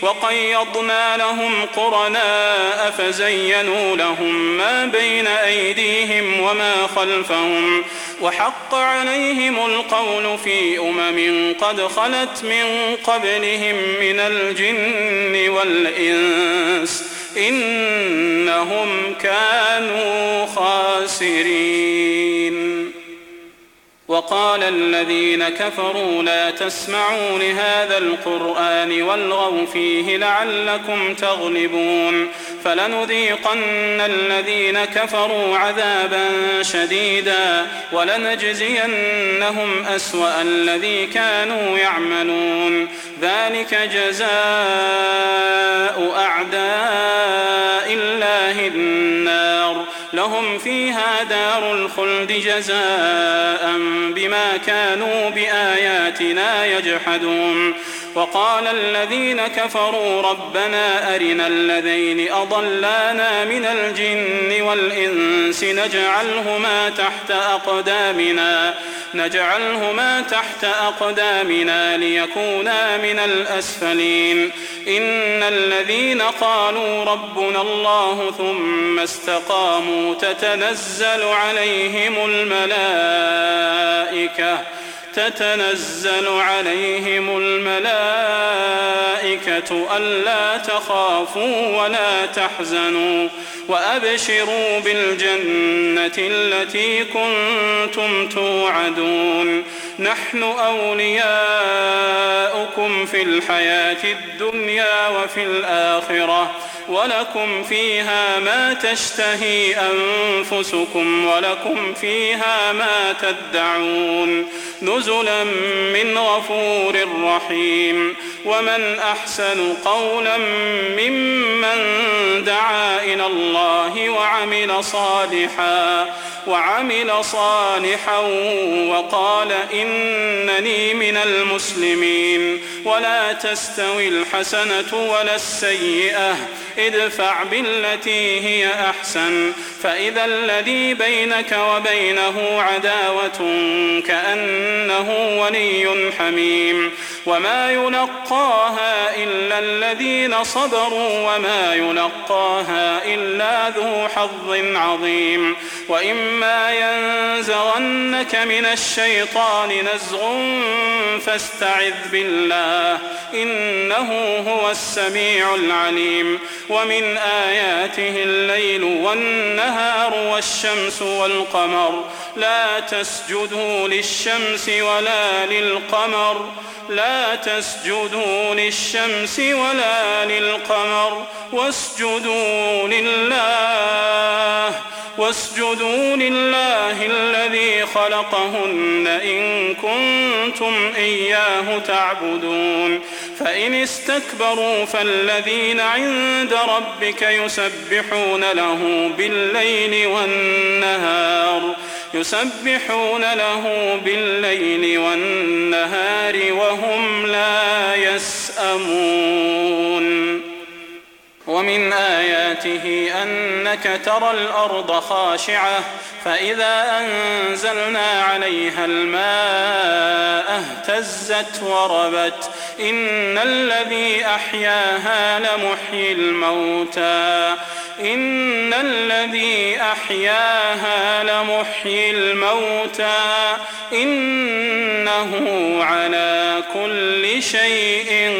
وقيضنا لهم قرناء فزينوا لهم ما بين أيديهم وما خلفهم وحق عليهم القول في قد خلت من قبلهم من الجن والإنس إنهم كانوا خاسرين. وقال الذين كفروا لا تسمعوا لهذا القرآن والغوا فيه لعلكم تغلبون فلنذيقن الذين كفروا عذابا شديدا ولنجزينهم أسوأ الذي كانوا يعملون ذلك جزاء أعداء الله النار لهم فيها دار الخلد جزاء بما كانوا بآياتنا يجحدون. وقال الذين كفروا ربنا أرنا الذين أضلانا من الجن والإنس نجعلهما تحت أقدامنا ليكونا من الأسفلين. إن الذين قالوا ربنا الله ثم استقاموا تتنزل عليهم الملائكة ألا تخافوا ولا تحزنوا وأبشروا بالجنة التي كنتم توعدون نحن أولياؤكم في الحياة الدنيا وفي الآخرة ولكم فيها ما تشتهي أنفسكم ولكم فيها ما تدعون نزلا من غفور رحيم. ومن أحسن قولا ممن دعا إلى الله وعمل صالحا وقال إنني من المسلمين. ولا تستوي الحسنة ولا السيئة ادفع بالتي هي أحسن فإذا الذي بينك وبينه عداوة كأنه ولي حميم. وما يلقاها إلا الذين صبروا وما يلقاها إلا ذو حظ عظيم. وإما ينزغنك من الشيطان نزغ فاستعذ بالله إنه هو السميع العليم. ومن آياته الليل والنهار والشمس والقمر لا تسجدوا للشمس ولا للقمر واسجدوا لله الذي خلقهن إن كنتم إياه تعبدون. فإن استكبروا فالذين عند ربك يسبحون له بالليل والنهار وهم لا يسأمون. ومن آياته أنك ترى الأرض خاشعة فإذا أنزلنا عليها الماء اهتزت وربت إن الذي أحياها لمحيي الموتى إنه على كل شيء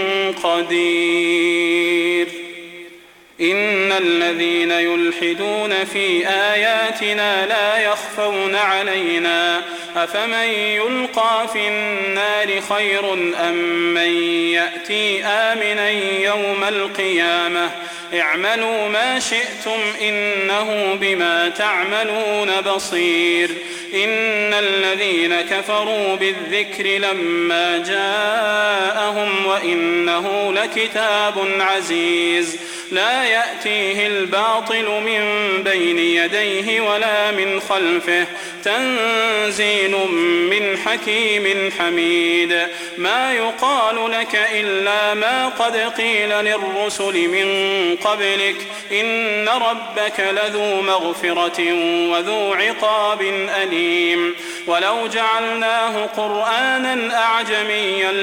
قدير. إن الذين يلحدون في آياتنا لا يخفون علينا أفمن يلقى في النار خير أم من يأتي آمنا يوم القيامة اعملوا ما شئتم إنه بما تعملون بصير. إن الذين كفروا بالذكر لما جاءهم وإنه لكتاب عزيز لا يأتيه الباطل من بين يديه ولا من خلفه تنزيل من حكيم حميد ما يقال لك إلا ما قد قيل للرسل من قبلك إن ربك لذو مغفرة وذو عقاب أليم ولو جعلناه قرآنا أعجميا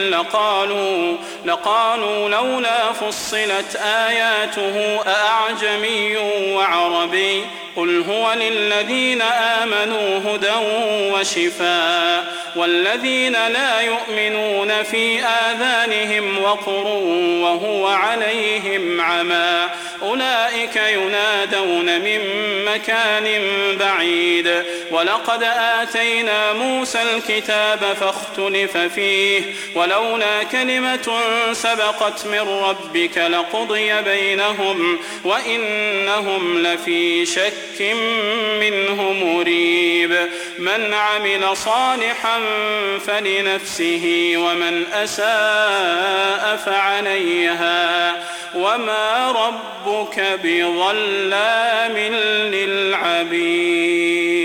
لقالوا لولا فصلت آياته أأعجمي وعربي قل هو للذين آمنوا هدى وشفاء والذين لا يؤمنون في آذانهم وقر وهو عليهم عمى أولئك ينادون من مكان بعيد ولقد آتينا موسى الكتاب فاختلف فيه ولولا كلمة سبقت من ربك لقضي بينهم وإنهم لفي شك منه مريب من عمل صالحا فلنفسه ومن أساء فعليها وما ربك بظلام للعبيد